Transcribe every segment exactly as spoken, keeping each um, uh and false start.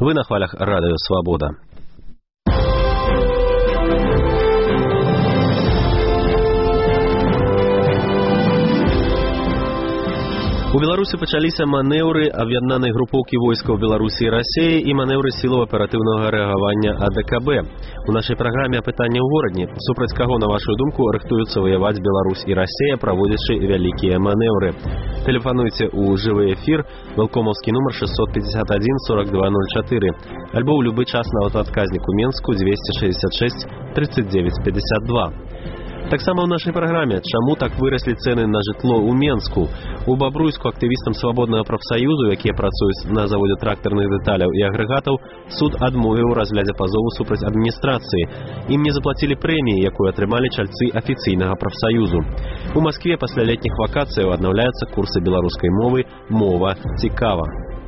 Вы на хвалях Радио Свобода. У Беларусі пачаліся манеўры аб'яднанай групоўкі войскаў Беларусі і Расіі і манеўры сілаў аператыўнага рэагавання А Дэ Ка Бэ. У нашай праграме «Апытанне ў горадні». Супраць каго, на вашу думку, рыхтуюцца ваяваць Беларусь і Расія, праводзячы вялікія манеўры? Тэлефануйце ў жывы эфір, вэлкомаўскі нумар шестьсот пятьдесят один сорок два ноль четыре, альбо ў любы час на аўтаадказнік у Менску двести шестьдесят шесть тридцать девять пятьдесят два. Таксама ў нашай праграме «Чаму так выраслі цэны на жытло ў Менску?» У Бабруйску актывістам свабоднага прафсаюзу, якія працуюць на заводзе трактарных дэталяў і агрэгатаў, суд адмовіў у разглядзе пазову супраць адміністрацыі. Ім не заплацілі прэміі, якую атрымалі чальцы афіцыйнага прафсаюзу. У Маскве пасля летніх вакацыяў аднаўляюцца курсы беларускай мовы «Мова цікава».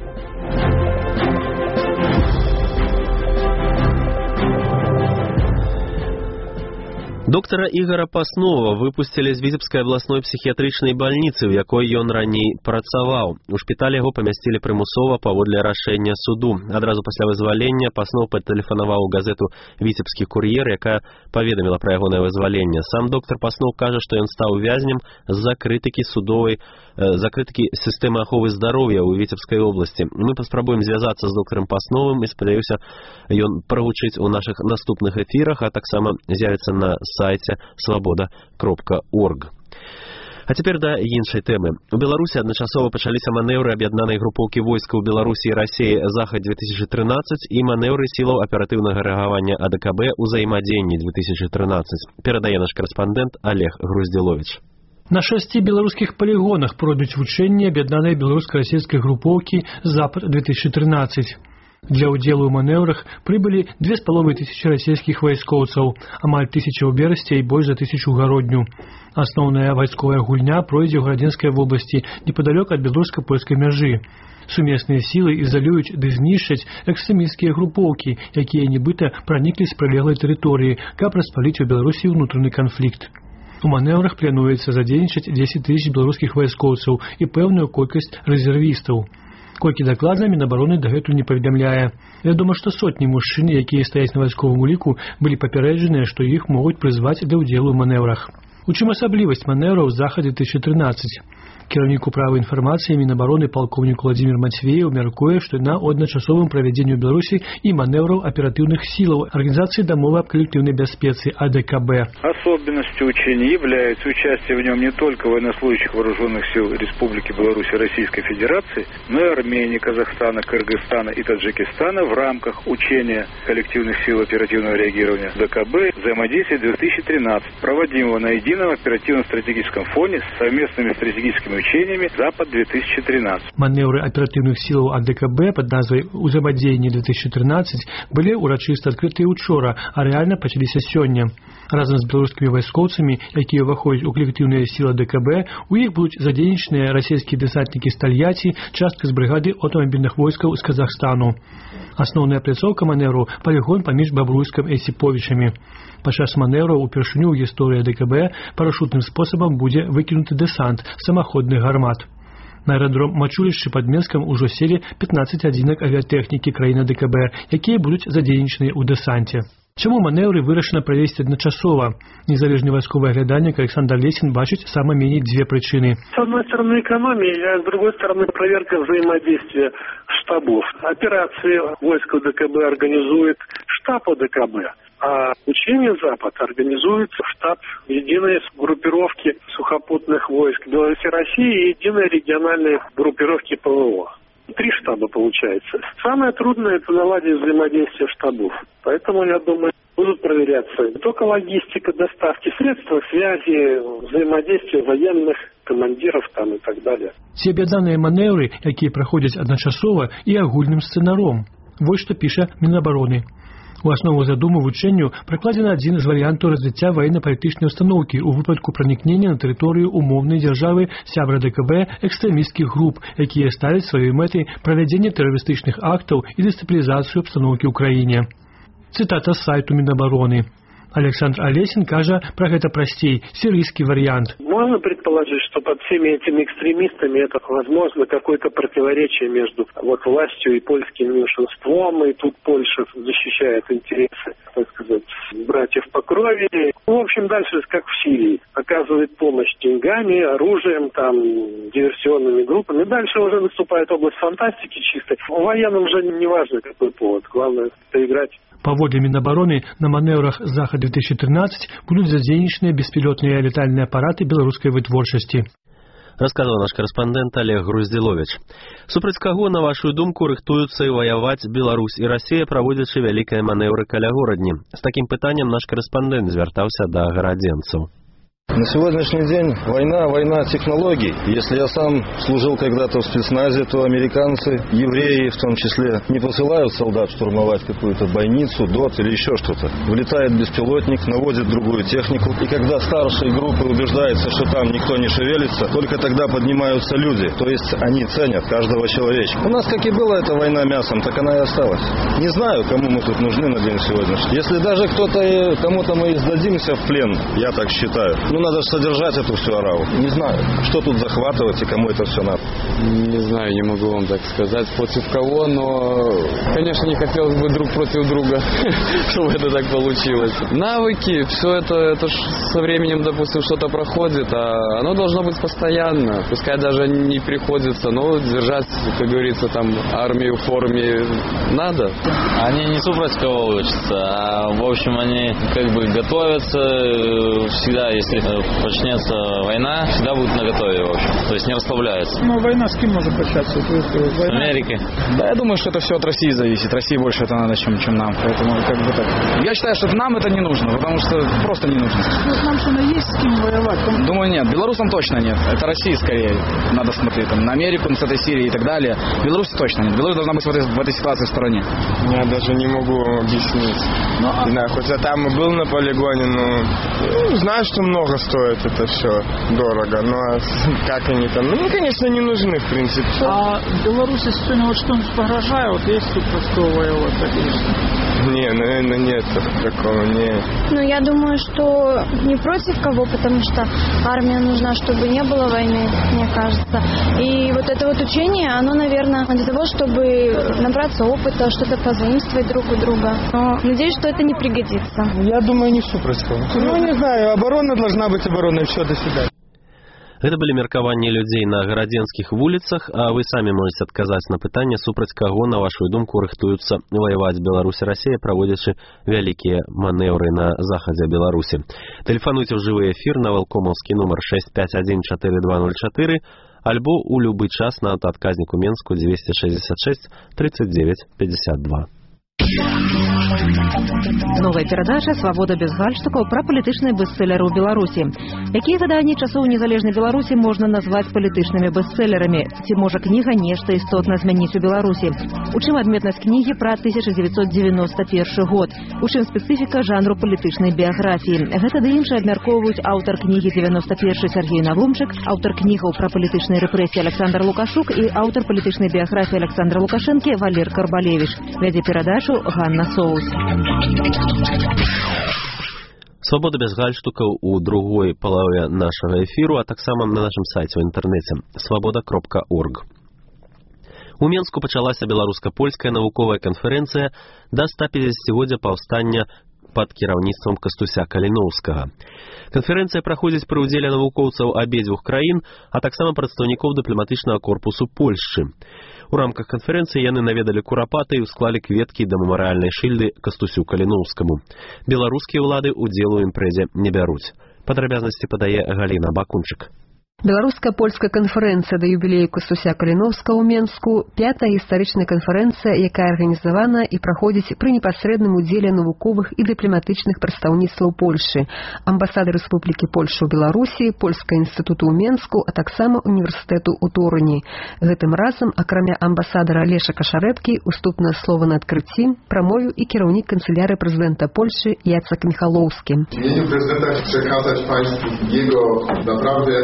Доктара Ігора Паснова выпусцілі з Віцебскай абласной псіхіятрычнай бальніцы, у якой ён раней працаваў. У шпіталь яго памясцілі прымусова паводле рашэння суду. Адразу пасля вызвалення Паснов патэлефанаваў у газету «Віцебскі кур'ер», якая паведаміла пра ягонае вызваленне. Сам доктар Паснов кажа, што ён стаў вязнем з-за крытыкі судовай, за крытыкі сістэмы аховы здароўя ў Віцебскай обласці. Мы паспрабуем звязацца з докторам Пасновым і, спадзяюся, ён прагучыць у нашых наступных эфірах, а таксама з'явіцца на сайце свобода кропка орг. А цяпер да іншай тэмы. У Беларусі адначасова пачаліся манеўры аб'яднанай групоўкі войскаў Беларусі і Расіі «Захад две тысячи тринадцать» і манеўры сілаў аператыўнага рэагавання А Дэ Ка Бэ «Узаемадзеянні две тысячи тринадцать». Перадае наш корэспандэнт Олег Груздзіловіч. На шасці беларускіх палігонах пройдуць вучэнні аб'яднанай беларуска-расійскай групоўкі «Запад две тысячи тринадцать». Для ўдзелу ў манеўрах прыбылі две з паловай тысячы расійскіх вайскоўцаў, амаль тысяча ў Берасці і больш за тысячу ў Гародню. Асноўная вайсковая гульня пройдзе ў Гарадзенскай вобласці, непадалёк ад беларуска-польскай мяжы. Сумесныя сілы ізалююць ды знішчаць экстрэмісцкія групоўкі, якія нібыта праніклі з прылеглай тэрыторыі, каб распаліць у Беларусі ўнутраны канфлікт. У манеўрах плануецца задзейнічаць дзесяць тысяч беларускіх вайскоўцаў і пэўную колькасць рэзервістаў. Колькі дакладна Мінабароны дагэтуль не паведамляе. Вядома, што сотні мужчын, якія стаяць на вайсковым уліку, былі папярэджаныя, што іх могуць прызваць да ўдзелу ў манеўрах. У чым асаблівасць манеўраў «Захад две тысячи тринадцать»? Кіраўнік управы інфармацыі Мінабароны палкоўнік Владзімір Мацвееў мяркуе, што на адначасовым правядзенні ў Беларусі і манеўраў аператыўных силаў Организации домовы об коллективной беспеции А Дэ Ка Бэ. Особенностью учения является участие в нем не только военнослужащих вооруженных сил Республики Беларусь и Российской Федерации, но и Армении, Казахстана, Кыргызстана и Таджикистана в рамках учения коллективных сил оперативного реагирования Дэ Ка Бэ «Взаимодействие две тысячи тринадцать», проводимого на едином оперативно-стратегическом фоне с совместными стратегическими учениями «Запад две тысячи тринадцать». Маневры оперативных сил А Дэ Ка Бэ под назвой «Узаемодзеянне две тысячи тринадцать» были урачыста адкрытыя учора, а реально пачаліся сёння. Разом с белорусскими войскоўцамі, якія ўваходзяць у коллективные силы Дэ Ка Бэ, у іх будуць задзейнічаныя расійскія дэсантнікі з Тольятти, частка з бригады аўтамабільных войскаў з Казахстану. Асноўная пляцоўка маневру – полигон паміж Бабруйскам і Сіповічамі. Падчас маневру упершыню ў гісторыі Дэ Ка Бэ парашютным способам будзе выкінуты дэсант самаходных гармат. На аэродром Мачулішчы пад Менскам ужо селі пятнадцать адзінак авіатэхнікі краіны Дэ Ка Бэ, якія будуць задзейнічаныя ў дэсанце. Чаму маневры вырашана правесці адначасова? Незалежны вайсковы аглядальнік Александр Лесін бачыць сама меней две причины. С одной стороны экономия, а с другой стороны проверка взаимодействия штабов. Операции войска Дэ Ка Бэ организует штаб Дэ Ка Бэ, а учение «Запад» организует штаб единой группировки сухопутных войск Беларуси и России и единой региональной группировки Пэ Вэ О. Три штаба получается. Самое трудное – это наладить взаимодействие штабов. Поэтому, я думаю, будут проверяться не только логистика доставки, средства связи, взаимодействие военных, командиров там и так далее. Ці аб'яднаныя маневры, якія праходзяць адначасова і агульным сцэнаром. Вось што піша Мінабароны. У аснову задуму вучэнню прыкладзены адзін з варыянтаў развіцця ваенна-палітычнай установкі ў выпадку пранікнення на тэрыторыю умоўнай дзяржавы сябра Дэ Ка Бэ экстрэмісцкіх груп, якія ставяць сваёй мэтай правядзенне тэрарыстычных актаў і дэстабілізацыю абстаноўкі ў краіне. Цытата з сайту Мінабароны. Александр Олесин кажа пра гэта прасцей, сирийский вариант. Можно предположить, что под всеми этими экстремистами это, возможно, какое-то противоречие между вот властью и польским меньшинством, и тут Польша защищает интересы, так сказать, братьев по крови. В общем, дальше как в Сирии. Оказывает помощь деньгами, оружием, там, диверсионными группами. Дальше уже наступает область фантастики чистой. В военном же не важно, какой повод. Главное – поиграть. Паводле Мінабароны, на маневрах «Захад-две тысячи тринадцать» будут задзейнічаныя беспилотные летальные аппараты белорусской вытворчасці. Рассказывал наш корреспондент Олег Груздилович. Супраць каго, на вашу думку, рыхтуюцца і ваяваць Беларусь і Россия, праводзячы вялікія манеўры каля горадні? С таким пытанием наш корреспондент звяртаўся да гарадзенцаў. На сегодняшний день война, война технологий. Если я сам служил когда-то в спецназе, то американцы, евреи в том числе, не посылают солдат штурмовать какую-то бойницу, ДОТ или еще что-то. Влетает беспилотник, наводит другую технику. И когда старшие группы убеждаются, что там никто не шевелится, только тогда поднимаются люди. То есть они ценят каждого человечка. У нас, как и была эта война мясом, так она и осталась. Не знаю, кому мы тут нужны на день сегодняшний. Если даже кто-то, кому-то мы сдадимся в плен, я так считаю, ну надо содержать эту всю ораву. Не знаю, что тут захватывать и кому это все надо. Не знаю, не могу вам так сказать, против кого, но, конечно, не хотелось бы друг против друга, чтобы это так получилось. Навыки, все это, это ж со временем, допустим, что-то проходит, а оно должно быть постоянно. Пускай даже не приходится, но держать, как говорится, там, армию в форме надо. Они не супротив кого учатся, а, в общем, они как бы готовятся всегда, если начнется война, всегда будут наготове, в общем. То есть не расслабляются. Ну, война с кем может начаться? С Америки. Да, я думаю, что это все от России зависит. России больше это надо, чем, чем нам. Поэтому как бы так. Я считаю, что нам это не нужно, потому что просто не нужно. Ну, нам что, есть с кем воевать? Там... Думаю, нет. Белорусам точно нет. Это России скорее. Надо смотреть там, на Америку, с этой Сирии и так далее. Беларуси точно нет. Беларусь должна быть в этой, в этой ситуации в стороне. Я даже не могу объяснить. Ну, а... Да, хоть я там и был на полигоне, но ну, знаю, что много стоит это все дорого, но как они там, ну, конечно, не нужны, в принципе. А Беларуси сегодня вот что-нибудь погрожает, вот есть тут простое, вот, конечно. Не, наверное, нет такого, не. Ну, я думаю, что не против кого, потому что армия нужна, чтобы не было войны, мне кажется. И вот это вот учение, оно, наверное, для того, чтобы набраться опыта, что-то позаимствовать друг у друга. Но надеюсь, что это не пригодится. Я думаю, не все против кого. Ну, не знаю, оборона должна быть обороной, все, до свидания. Гэта былі меркаванні людзей на гарадзенскіх вуліцах, а вы самі можаце адказаць на пытанне, супраць каго, на вашу думку, рыхтуюцца ваяваць Беларусь і Расія, праводзячы вялікія манеўры на захадзе Беларусі. Тэлефануйце ў жывы эфір на валкомаўскі нумар шесть пять один четыре два ноль четыре альбо ў любы час на аўтаадказніку Менску двести шестьдесят шесть тридцать девять пятьдесят два. Новая перадача «Свобода без гальштукаў» пра палітычныя бестселлеры ў Беларусі. Якія выданні часоў незалежнай Беларусі можна назваць палітычнымі бестселлерамі? Ці можа кніга нешта істотна змяніць у Беларусі? У чым адметнасць кнігі пра тысяча девятьсот девяносто первый год? У чым спецыфіка жанру палітычнай біяграфіі? Гэта ды іншае абмяркоўваюць аўтар кнігі девяносто первый Сергей Навумчык, аўтар кнігаў пра палітычныя рэпрэсіі Александр Лукашук і аўтар палітычнай біяграфіі Александра Лукашэнкі Валер Карбалевич. Вядзе перадачу Ганна Соус. Свобода без гальштукаў у другой палове нашага эфіру, а таксама на нашым сайце ў інтэрнэце свобода кропка орг. У Менску пачалася беларуска-польская навуковая канферэнцыя да стапяццацігоддзя паўстання пад кіраўніцтвам Кастуся Каліноўскага. Канферэнцыя праходзіць пры ўдзеле навукоўцаў абедзвюх краін, а таксама прадстаўнікоў дыпламатычнага корпусу Польшчы. У рамках канферэнцыі яны наведалі Курапаты і ўсклалі кветкі да мемарыяльнай шыльды Кастусю Каліноўскаму. Беларускія ўлады ўдзелу ў імпрэзе не бяруць. Падрабязнасці падае Галіна Бакунчык. Беларуска-польская канферэнцыя да юбілею Кастуся Каліноўскага ў Менску – пятая гістарычная канферэнцыя, якая арганізавана і праходзіць пры непасрэдным удзеле навуковых і дыпламатычных прадстаўніцтваў Польшы, амбасады Рэспублікі Польша ў Беларусі, Польскага інстытуту ў Менску, а таксама універсітэту ў Торуні. Гэтым разам, акрамя амбасадара Леша Кашарэбкі, уступнае слова на адкрыцці прамовіў і кіраўнік канцылярыі прэзідэнта Польшы Яцек Міхалоўскі. W imieniu prezydenta przekazać Państwu jego naprawdę jako historię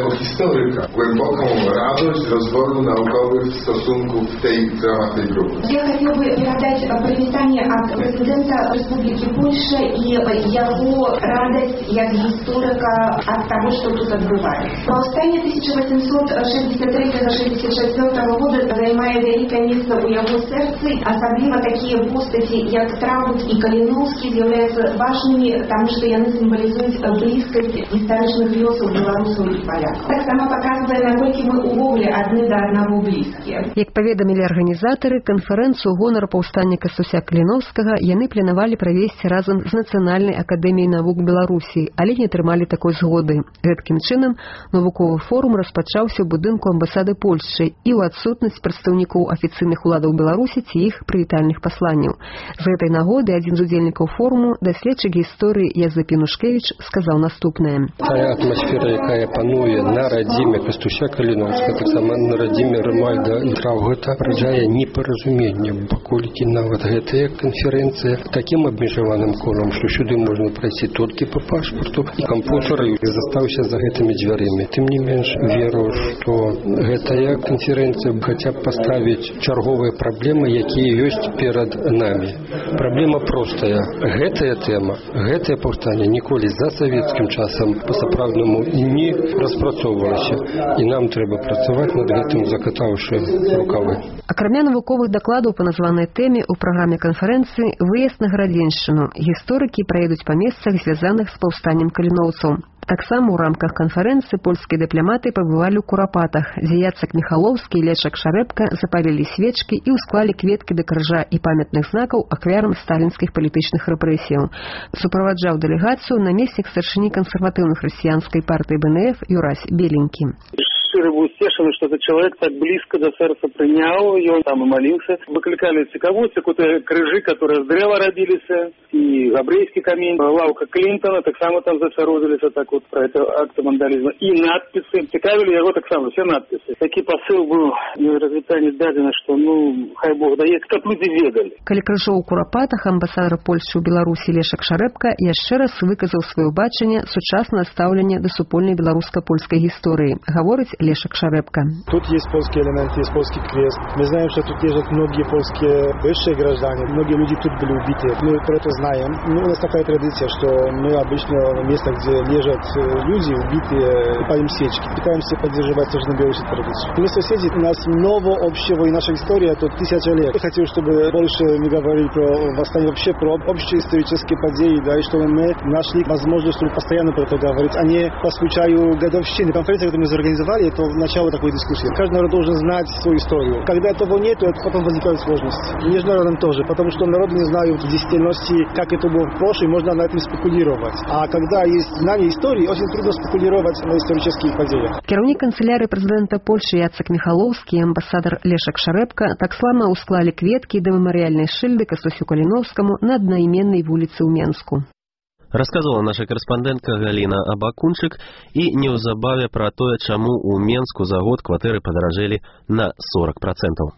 Historyka głęboką radość rozwoju naukowych stosunków w tej w ramach tej grupy. Я хотел бы передать привитание от президента Республики Польша и его радость як историка от того, что тут отбывается. Повстание тысяча восемьсот шестьдесят третьего — шестьдесят четвёртого года займае великое место у его сердца, особенно такие постати, як Трауд и Калиновский, являются важными, потому что яны символизуют близкость историчных лёсов белорусов и поляков. Так само показывая, насколько мы увогуле одни до одного близкие. Як паведамілі арганізатары, канферэнцыю ў гонар паўстання Кастуся Каліновскага яны планавалі правесці разам з Нацыянальнай акадэміяй навук Беларусі, але не атрымалі такой згоды. Гэткім чынам, навуковы форум распачаўся ў будынку амбасады Польшчы і ў адсутнасць прадстаўнікоў афіцыйных уладаў Беларусі ці іх прывітальных пасланняў. З гэтай нагоды адзін з удзельнікаў форуму, даследчык гісторыі Язэп Янушкевіч, сказаў наступнае. Тая атмасфера, якая пануе на радзіме Кастуся Каліновскага, таксама на радзіме Рымальда Траўгата, раджае непаразуменне, паколькі нават гэтая канферэнцыя такім абмежаваным колам, што сюды можна прайсці толькі па пашпарту і кампутары, застаўся за гэтымі дзвярымі. Тым не менш, веру, што гэтая канферэнцыя хаця б паставіць чарговыя праблемы, якія ёсць перад намі. Праблема простая. Гэтая тэма, гэтае паўстанне ніколі за савецкім часам па-сапраўднаму не распрацоўвалася. І нам трэба працаваць над гэтым, закатаўшы рукавы. Акрамя навуковых дакладаў па названай тэме ў праграме канферэнцыі выезд на Гарадзеншчыну. Гісторыкі праедуць па месцах, звязаных з паўстаннем каліноўцаў. Таксама ў рамках канферэнцыі польскія дыпламаты пабывалі ў Курапатах, дзе Яцек Міхалоўскі і Лешак Шарэбка запалілі свечкі і ўсклалі кветкі да крыжа і памятных знакаў ахвярам сталінскіх палітычных рэпрэсіяў. Суправаджаў дэлегацыю намеснік старшыні кансерватыўных хрысціянскай партыі Бэ Эн Эф Юрась Беленькі. Шчыра быў сцешаны, што этот чалавек так блізка да сэрца прыняў, ён там і маліўся. Выклікалі цікавосць, кутыя крыжы, которые з дрэва рабіліся, і габрэйскі камень, лаўка Клінтона, таксама там зацародзіліся так вот про это акты вандалізму. І надпісы. Цікавілі яго таксама все надпісы. Такі пасыл быў развітанне дадзена, што ну, хай Бог дае, каб людзі ведалі. Калі крыжоў у Курапатах, амбасадар Польшчы ў Беларусі Лешак Шарэбка яшчэ раз выказаў сваё бачанне сучаснае стаўленне да супольнай беларуска-польскай гісторыі. Гаворыць Лешак Шарэбка. Тут есть польские элементы, есть польский крест. Мы знаем, что тут лежат многие польские бывшие граждане. Многие люди тут были убиты. Мы про это знаем. Ну, у нас такая традиция, что мы обычно в местах, где лежат люди убитые, палим свечки. Пытаемся поддерживать тоже на Беларуси традицию. Мы соседи, у нас много общего, и наша история тут тысяча лет. Я хотел, чтобы больше мы говорили про восстание, вообще про общие исторические подеи, да, и чтобы мы нашли возможность, чтобы постоянно про это говорить, а не по случаю годовщины. Конференция, которую мы зорганизовали, это начало такой дискуссии. Каждый народ должен знать свою историю. Когда этого нет, то потом возникают сложности. И между народом тоже, потому что народы не знают в действительности, как это было в прошлом, можно на этом спекулировать. А когда есть знание истории, очень трудно спекулировать на исторических подеях. Кіраўнік канцелярыі прэзідэнта Польшчы Яцек Міхалоўскі і амбасадар Лешак Шарэбка таксама ўсклалі кветкі да мемарыяльнай шыльды Кастусю Каліновскаму на аднайменнай вуліцы ў Менску. Расказала наша карэспандэнтка Галіна Абакунчык і неўзабаве пра тое, чаму ў Менску за год кватэры падаражэлі на сорок процентаў.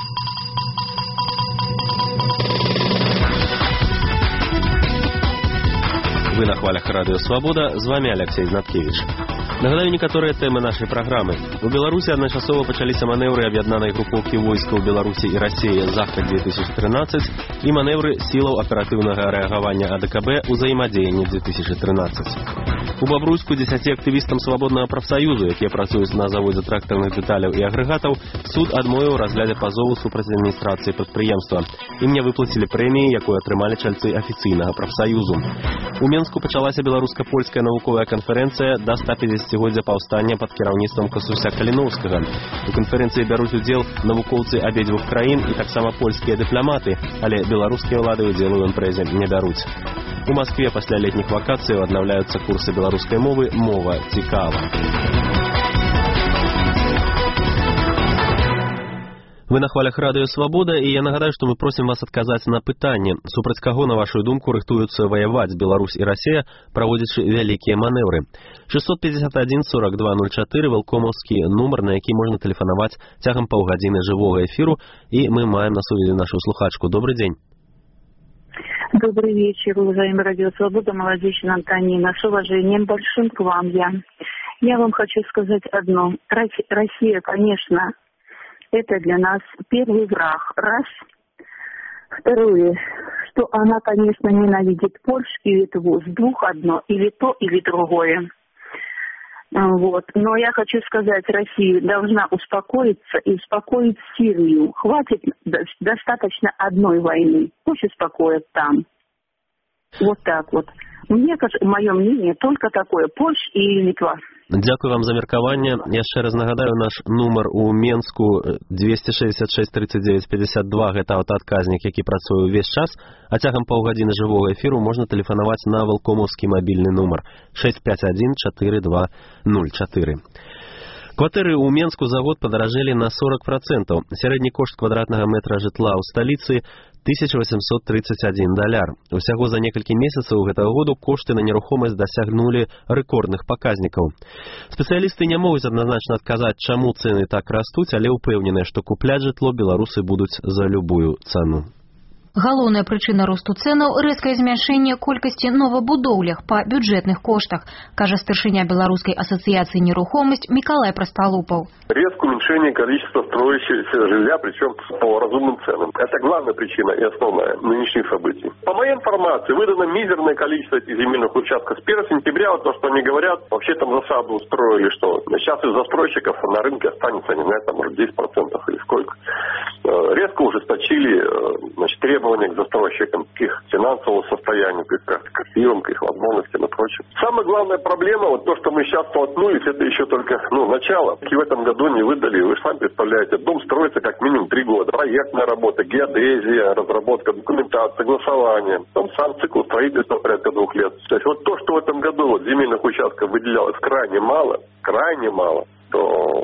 Вы на хвалях Радыё Свабода, з вами Алексей Знаткевич. Нагадаю некаторыя тэмы нашай праграмы. У Беларусі адначасова пачаліся манеўры аб'яднанай групоўкі войскаў Беларусі і Расіі «Захад две тысячи тринадцать» і манеўры сілаў аператыўнага рэагавання А Дэ Ка Бэ «Узаемадзеянне две тысячи тринадцать». У Бабруйску дзесяці актывістам свабоднага прафсаюзу, якія працуюць на заводзе трактарных дэталяў і агрэгатаў, суд адмовіў разглядзе пазову супраць адміністрацыі прадпрыемства. Ім не выплацілі прэміі, якую атрымалі чальцы афіцыйнага прафсаюзу. У Менску пачалася беларуска-польская навуковая канферэнцыя да ста пяцідзесяцігоддзя паўстання пад кіраўніцтвам Кастуся Каліноўскага. У канферэнцыі бяруць удзел навукоўцы абедзвюх краін і таксама польскія дыпламаты, але беларускія ўлады ўдзелу ў імпрэзе не бяруць. У Маскве пасля летніх вакацыяў аднаўляюцца курсы беларускай мовы «Мова цікава». Вы на хвалях Радыё Свабода, і я нагадаю, што мы просім вас адказаць на пытанне, супраць каго, на вашу думку, рыхтуюцца ваяваць Беларусь і Расія, праводзячы вялікія манеўры. шестьсот пятьдесят один сорок два ноль четыре вэлкомаўскі нумар, на які можна тэлефанаваць цягам паўгадзіны жывога эфіру, і мы маем на сувязі нашу слухачку. Добрый дзень. Добрый вечер, уважаемый Радио Свобода, Молодечная Антонина. С уважением большим к вам я. Я вам хочу сказать одно. Россия, конечно, это для нас первый враг. Раз. Второе, что она, конечно, ненавидит Польшу и Литву. С двух одно. Или то, или другое. Вот. Но я хочу сказать, Россия должна успокоиться и успокоить Сирию. Хватит достаточно одной войны. Пусть успокоят там. Вот так вот. Мне, мое мнение, только такое. Польша и Литва. Дякую вам за меркаванне. Я ще раз нагадаю, наш нумар у Менску двести шестьдесят шесть тридцать девять пятьдесят два. Гэта аўтаадказнік, які працуе ўвесь час. А цягам паўгадзіны жывога эфіру можна тэлефанаваць на валкомаўскі мабільны нумар шесть пять один четыре два ноль четыре. Кватэры ў Менску за год падаражэлі на сорок процентов. Сярэдні кошт квадратнага метра жытла ў сталіцы тысяча восемьсот тридцать один даляр. Усяго за некалькі месяцаў гэтага году кошты на нерухомасць дасягнулі рэкордных паказнікаў. Спецыялісты не могуць адназначна адказаць, чаму цэны так растуць, але ўпэўненыя, што купляць жытло беларусы будуць за любую цану. Галоўная прычына росту цэнаў – рэзкае змяншэнне колькасці новабудоўлях па бюджэтных коштах, кажа старшыня Беларускай асацыяцыі нерухомасць Миколай Простолупов. Резкое уменьшение количества строящегося жилья, причем по разумным ценам. Это главная причина и основная нынешних событий. По моей информации, выдано мизерное количество этих земельных участков. С первого сентября, вот то, что они говорят, вообще там засаду устроили, что сейчас из застройщиков на рынке останется, не знаю, там, может, десять процентов или сколько. Резко ужесточили, значит, требования к застройщикам, к их финансовому состоянию, к их активам, к их возможностям и прочее. Самая главная проблема, вот то, что мы сейчас столкнулись, это еще только, ну, начало. И в этом году не выдали, вы же сами представляете, дом строится как минимум три года. Проектная работа, геодезия, разработка документации, согласование. Там сам цикл строительства порядка двух лет. То есть вот то, что в этом году вот земельных участков выделялось крайне мало, крайне мало, то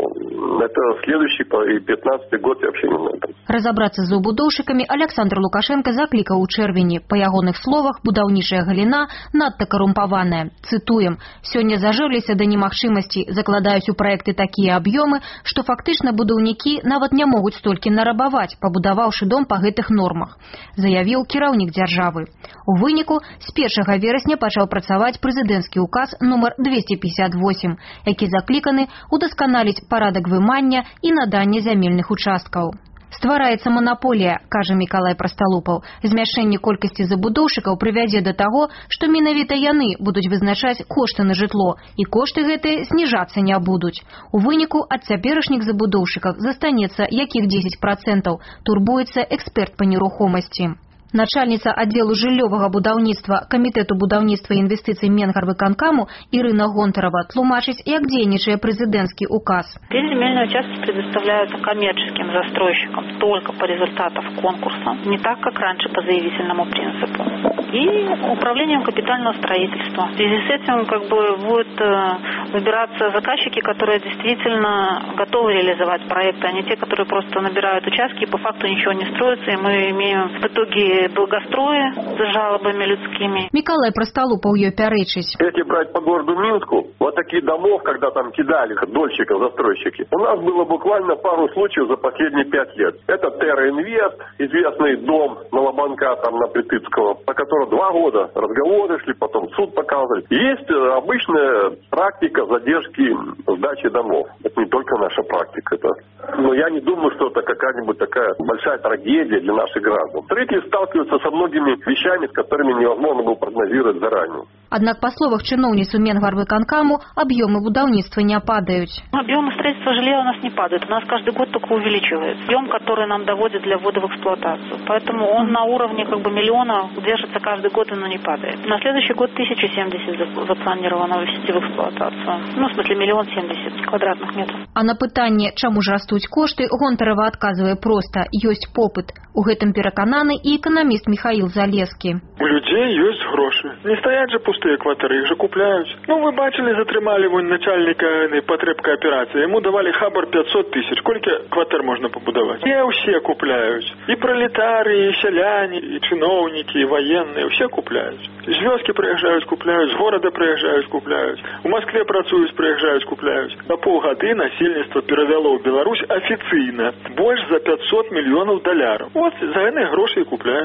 это следующий и пятнадцатый год я вообще не знаю. Разобрацца з забудоўшчыкамі Александр Лукашенко заклікаў у чэрвені. Па ягоных словах, будаўнічая галіна надта карумпаваная. Цытуем: «Сёння зажыўліся да немагчымасці, закладаюць у праекты такія аб'ёмы, што фактычна будаўнікі нават не могуць столькі нарабаваць, пабудаваўшы дом па гэтых нормах», заявіў кіраўнік дзяржавы. У выніку з першага верасня пачаў працаваць прэзідэнцкі указ нумар двести пятьдесят восемь, які закліканы удасканаліць парадак вымання і надання зямельных участкаў. Ствараецца манаполія, кажа Миколай Простолупов. Змяшэнне колькасці забудоўшчыкаў прывядзе да таго, што менавіта яны будуць вызначаць кошты на жытло, і кошты гэтыя зніжацца не будуць. У выніку ад цяперашніх забудоўшчыкаў застанецца якіх десять процентов, турбуецца эксперт па нерухомасці. Начальница отделу жыллёвага будаўніцтва Камітэту будаўніцтва і інвестыцый Менгарвыканкаму Ирина Гонтарова тлумачыць, як дзейнічае прэзідэнцкі указ. Теперь земельные участки предоставляются коммерческим застройщикам только по результатам конкурса, не так, как раньше по заявительному принципу. И управлением капитального строительства. В связи с этим как бы будут выбираться заказчики, которые действительно готовы реализовать проекты, а не те, которые просто набирают участки и по факту ничего не строятся, и мы имеем в итоге благострои с жалобами людскими. Миколай Простолупов ее пяречить. Если брать по городу Минску, вот такие домов, когда там кидали дольщиков, застройщики, у нас было буквально пару случаев за последние пять лет. Это Терра Инвест, известный дом на Лобанка, там на Притыцкого, по которому два года разговоры шли, потом суд показывали. Есть обычная практика задержки сдачи домов. Это не только наша практика. Это... Но я не думаю, что это какая-нибудь такая большая трагедия для наших граждан. Строители сталкиваются со многими вещами, с которыми невозможно было прогнозировать заранее. Однако, по словам чиновницы Менгарвыканкаму, объемы будаўніцтва не падают. Объемы строительства жилья у нас не падают. У нас каждый год только увеличивается. Объем, который нам доводит для ввода в эксплуатацию. Поэтому он на уровне как бы миллиона держится каждый год, но не падает. На следующий год тысяча семьдесят запланировано ввести в эксплуатацию. Ну, в смысле, миллион семьдесят квадратных метров. А на пытанне, чаму ж растуць кошты, Гонтарова адказвае проста: ёсць попыт. У гэтым перакананы і эканаміст Михаил Залескі. У людей есть гроши. Не стоят же пустые квартиры, их же купляют. Ну, вы бачили, затрымали вон начальника потреб кооперации. Ему давали хабар пятьсот тысяч. Сколько квартир можно побудовать? И все купляют. И пролетарии, и селяне, и чиновники, и военные. Все купляют. З вёски приезжают, купляют. З города приезжают, купляют. У Москве працуюць, приезжают, купляют. На полгады насельніцтва перавяло ў Беларусь офіцыйна больш за пятьсот мільёнаў даляраў. Вот за яны гроши и купляют.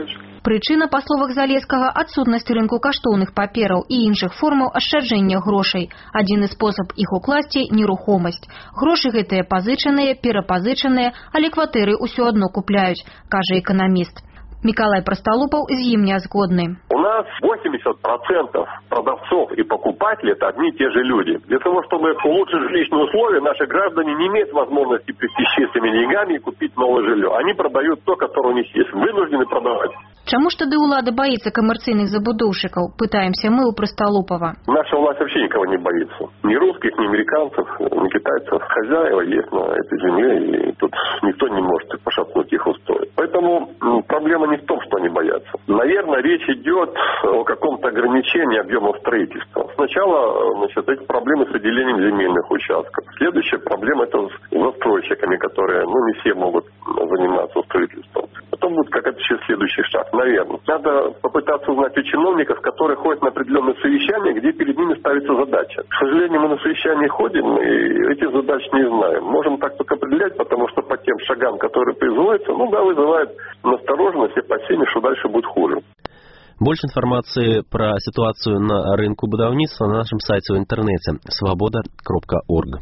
Прычына, па словах Залескага, адсутнасць рынку каштоўных папераў і іншых формаў ашчаджэння грошай. Адзіны спосаб іх укласці – нерухомасць. Грошы гэтыя пазычаныя, перапазычаныя, але кватэры ўсё адно купляюць, кажа эканаміст. Миколай Простолупов с ним не згодны. У нас восемьдесят процентов продавцов и покупателей – это одни и те же люди. Для того, чтобы улучшить жилищные условия, наши граждане не имеют возможности прийти с чистыми деньгами и купить новое жилье. Они продают то, которое у них есть. Вынуждены продавать. Чаму ж тады ўлада боится коммерцийных забудовщиков? Пытаемся мы у Простолупова. Наша власть вообще никого не боится. Ни русских, ни американцев, ни китайцев. Хозяева есть на этой земле, и тут никто не может пошатнуть их устои. Поэтому проблема не в том, что они боятся. Наверное, речь идет о каком-то ограничении объемов строительства. Сначала, значит, эти проблемы с выделением земельных участков. Следующая проблема – это с застройщиками, которые, ну, не все могут заниматься строительством. Потом будет какой-то еще следующий шаг, наверное. Надо попытаться узнать у чиновников, которые ходят на определенные совещания, где перед ними ставится задача. К сожалению, мы на совещания ходим и этих задач не знаем. Можем так только определять, потому что по тем шагам, которые производятся, ну да, вызывает настороженность и опасения, что дальше будет хуже. Больше информации про ситуацию на рынку будаўніцтва на нашем сайте в интернете свобода точка орг.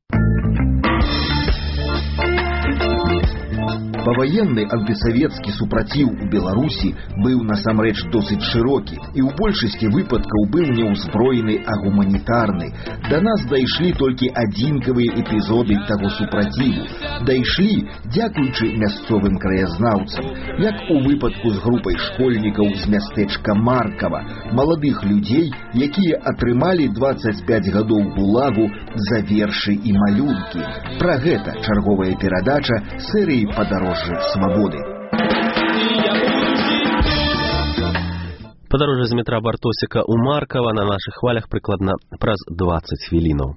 Паваенны антысавецкі супраціў у Беларусі быў насамрэч досыць шырокі і ў большасці выпадкаў быў не ўзброены, а гуманітарны. Да нас дайшлі толькі адзінкавыя эпізоды таго супраціву. Дайшлі дзякуючы мясцовым краязнаўцам, як у выпадку з групай школьнікаў з мястэчка Маркава, маладых людзей, якія атрымалі дваццаць пяць гадоў гулагу за вершы і малюнкі. Пра гэта чарговая перадача серыі «Падарожжа свободы». Падарожжа з метра Бартосіка у Маркава на наших хвалях прыкладна праз дваццаць хвілінаў.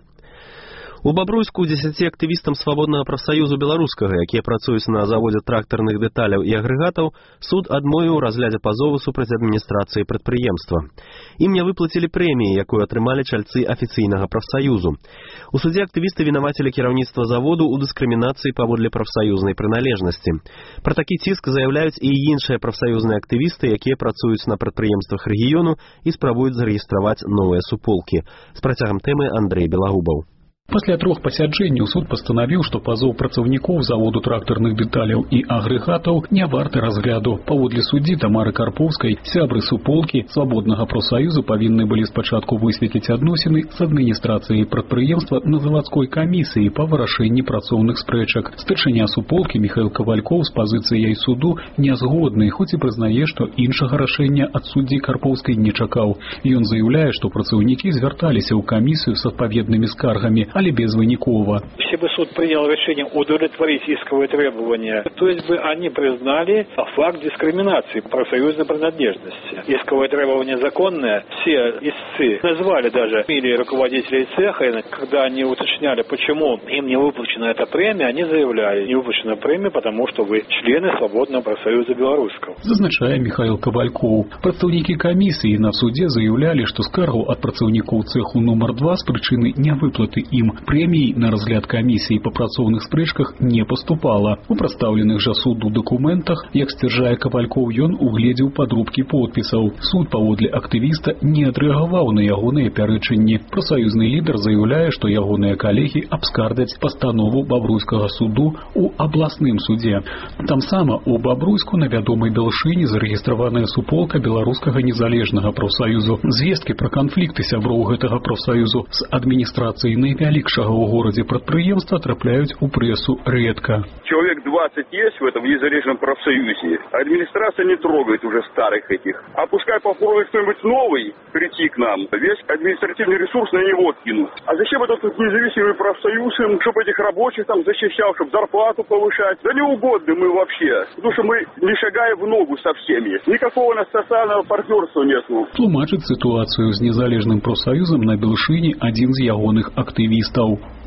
У Бабруйску дзесяці актывістам свабоднага прафсаюзу беларускага, якія працуюць на заводзе трактарных дэталяў і агрэгатаў, суд адмовіў у разглядзе пазову супраць адміністрацыі прадпрыемства. Ім не выплацілі прэміі, якую атрымалі чальцы афіцыйнага прафсаюзу. У судзе актывісты вінавацілі кіраўніцтва заводу ў дыскрымінацыі паводле прафсаюзнай прыналежнасці. Пра такі ціск заяўляюць і іншыя прафсаюзныя актывісты, якія працуюць на прадпрыемствах рэгіёну і спрабуюць зарэгістраваць новыя суполкі. З працягам тэмы Андрей Белагубаў. Пасля трох пасяджэнняў суд пастанавіў, што пазоў працаўнікоў заводу трактарных дэталяў і агрэгатаў не варты разгляду. Паводле суддзі Тамары Карпоўскай, сябры суполкі свабоднага прафсаюзу павінны былі спачатку высветліць адносіны з адміністрацыяй прадпрыемства на завадской камісіі па вырашэнні працоўных спрэчак. Старшыня суполкі Михаил Кавалькоў з пазіцыяй суду не згодны, хоць і прызнае, што іншага рашэння ад суддзі Карпоўскай не чакаў. Ён заяўляе, што працаўнікі звярталіся ў камісію з адпаведнымі скаргамі, але безвынікова. Если бы суд принял решение удовлетворить исковые требования, то есть бы они признали факт дискриминации профсоюзной принадлежности. Исковое требование законное, все истцы назвали даже или руководителей цеха, когда они уточняли, почему им не выплачена эта премия, они заявляли, не выплачена премия, потому что вы члены Свободного профсоюза белорусского. Зазначае Михаил Кавалькоў. Прадстаўнікі камісіі на суде заявляли, что скаргу от працаўнікоў цеху номер два з прычыны нявыплаты ім прэмій на разгляд камісіі па працоўных спрэчках не паступала. У прадстаўленых жа суду дакументах, як сцвярджае Кавалькоў, ён угледзеў падробкі подпісаў. Суд паводле актывіста не адрэагаваў на ягоныя пярэчанні. Прафсаюзны лідар заяўляе, што ягоныя калегі абскардаць пастанову Бабруйскага суду ў абласным судзе. Тамсама у Бабруйску на вядомай бялшыні зарэгістраваная суполка беларускага незалежнага прафсаюзу. Звесткі пра канфлікты сяброў гэтага прафсаюзу з адміністрацыяй найвялікшага у городе предприемства трапляют у прессу редко. Человек двадцать есть в этом незалежном профсоюзе. Администрация не трогает уже старых этих. А пускай попробует кто-нибудь новый прийти к нам. Весь административный ресурс на него кинуть. А зачем этот независимый профсоюз, чтобы этих рабочих там защищал, чтобы зарплату повышать? Да не угодно мы вообще. Потому что мы не шагаем в ногу со всеми. Никакого у нас социального партнерства нет. Тлумачыць ситуацию с незалежным профсоюзом на Белшине один из ягоных активистов.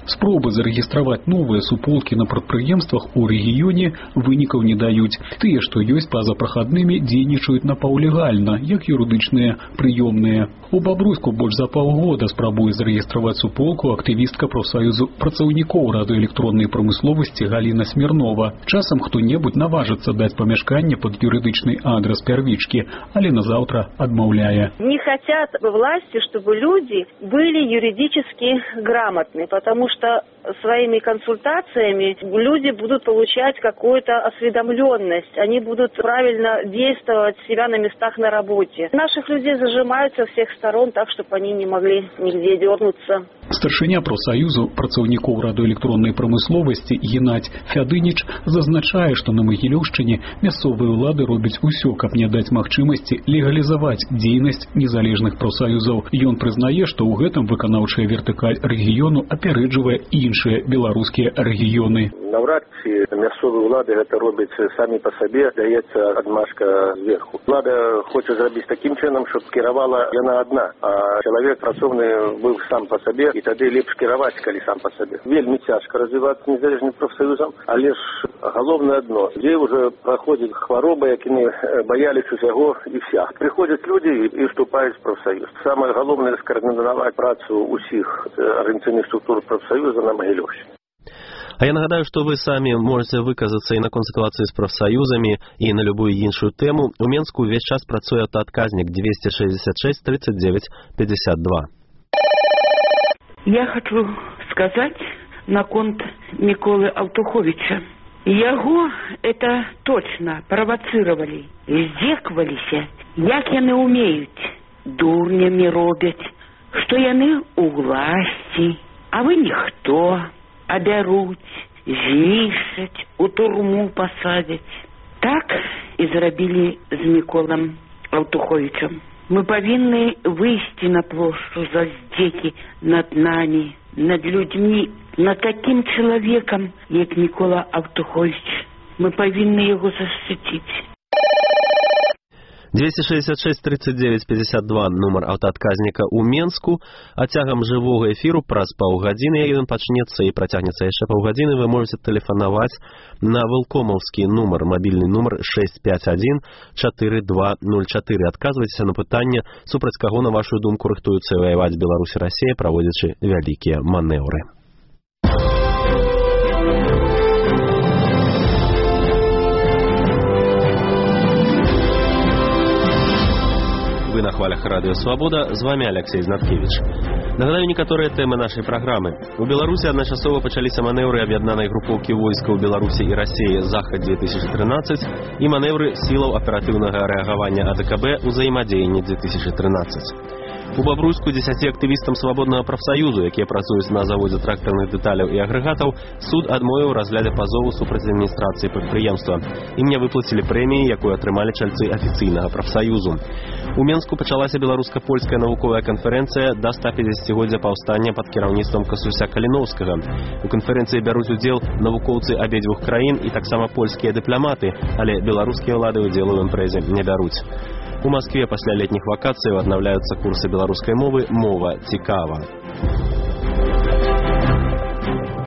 Спробы зарэгістраваць новыя суполкі на прадпрыемствах у рэгіёне вынікаў не даюць. Тыя, што ёсць пазапрахаднымі, дзейнічаюць напаўлегальна, як юрыдычныя прыёмныя. У Бабруйску больш за паўгода спрабуе зарэгістраваць суполку актывістка прафсаюзу працаўнікоў радыёэлектроннай прамысловасці Галіна Смірнова. Часам хто-небудзь наважыцца даць памяшканне пад юрыдычны адрес пярвічкі, але назаўтра адмаўляе. Не хотят власти, чтобы люди были юридически грамотны, потому что своими консультациями люди будут получать какую-то осведомленность, они будут правильно действовать себя на местах на работе. Наших людей зажимают со всех сторон так, чтобы они не могли нигде дернуться. Старшыня прафсаюзу працаўнікоў радыёэлектроннай прамысловасці Геннадзь Фядыніч зазначае, што на Магілёўшчыне мясцовыя ўлады робяць усё, каб не даць магчымасці легалізаваць дзейнасць незалежных прафсаюзаў. Ён прызнае, што ў гэтым выканаўчая вертыкаль рэгіёну апярэджвае іншыя беларускія рэгіёны. Наўрад ці мясцовыя ўлады гэта робяць самі па сабе, даецца адмашка зверху. Улада хоча зрабіць такім чынам, щоб кіравала яна адна, а чалавек працоўны быў сам па сабе, і тады лепш кіраваць, калі сам па сабе. Вельмі цяжка развівацца незалежным прафсаюзам, але ж галоўнае адно. Людзей уже праходзіць хвароба, якімі баяліся усяго і вся. Прыходзяць людзі і вступаюць в прафсаюз. Самае галоўнае скаардынаваць працу ўсіх арганізацыйных структур прафсаюза на Магілёўшчыне. А я нагадаю, што вы самі можете выказацца і наконт сітуацыі з прафсаюзамі, і на любую іншую тэму. У Менску ўвесь час працуе аўтаадказнік двести шестьдесят шесть тридцать девять пятьдесят два. Я хочу сказать наконт Миколы Аўтуховіча. Яго это точно правоцировали, здзекаваліся, як яны умеюць, дурнямі робяць, што яны у власці, а вы ніхто, абяруць, знішчаць, у турму пасадзяць. Так і зрабілі з Міколам Аўтуховічам. Мы павінны выйсці на плошчу за здзекі над намі, над людзьмі, над такім чалавекам, як Мікола Аўтуховіч. Мы павінны яго защитіць. двести шестьдесят шесть тридцать девять пятьдесят два нумар аўтаадказніка ў Менску. А цягам жывога эфіру праз паўгадзіны ён пачнецца і працягнецца яшчэ паўгадзіны. Вы можете тэлефанаваць на вылкомаўскі нумар, мабільны нумар шесть пять один четыре два ноль четыре. Адказвайцеся на пытанне, супраць каго, на вашу думку, рыхтуюцца ваяваць Беларусь і Расія, праводзячы вялікія манеўры. Вы на хвалях Радио Свобода, з вами Алексей Знаткевич. Нагадаю некаторыя тэмы нашай праграмы. У Беларусі адначасова пачаліся манеўры аб'яднанай групоўкі войскаў Беларусі і Расіі «Захад две тысячи тринадцать» і манеўры сілаў аператыўнага рэагавання А Дэ Ка Бэ ўзаемадзеянні две тысячи тринадцать. У Бабруйску дзесяці актывістам свабоднага прафсаюзу, якія працуюць на заводзе трактарных дэталяў і агрэгатаў, суд адмовіў разглядзе пазову супраць адміністрацыі прадпрыемства. Ім не выплацілі прэміі, якую атрымалі чальцы афіцыйнага прафсаюзу. У Менску пачалася беларуска-польская навуковая канферэнцыя да стапяцідзесяцігоддзя паўстання пад кіраўніцтвам Касуся Каліноўскага. У канферэнцыі бяруць удзел навукоўцы абедзвюх краін і таксама польскія дыпламаты, але беларускія ўлады ўдзелу ў імпрэзе не бяруць. У Маскве пасля летніх вакацыяў аднаўляюцца курсы беларускай мовы «Мова цікава».